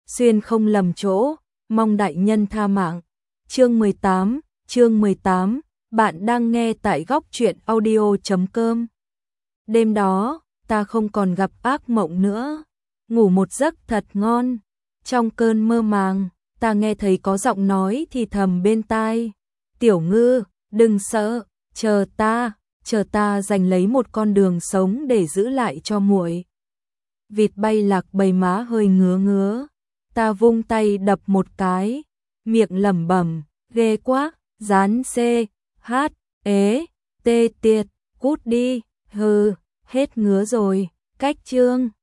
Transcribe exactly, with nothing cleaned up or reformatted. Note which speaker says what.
Speaker 1: xuyên không lầm chỗ, mong đại nhân tha mạng. Chương mười tám, chương mười tám, bạn đang nghe tại góc truyện audio chấm com. Đêm đó, ta không còn gặp ác mộng nữa, ngủ một giấc thật ngon. Trong cơn mơ màng, ta nghe thấy có giọng nói thì thầm bên tai, "Tiểu Ngư, đừng sợ, chờ ta, chờ ta giành lấy một con đường sống để giữ lại cho muội." Vịt bay lạc bầy má hơi ngứa ngứa, ta vung tay đập một cái, miệng lẩm bẩm, "Ghê quá, dán C, H, ế, tê tiệt, cút đi, hừ, hết ngứa rồi." Cách chương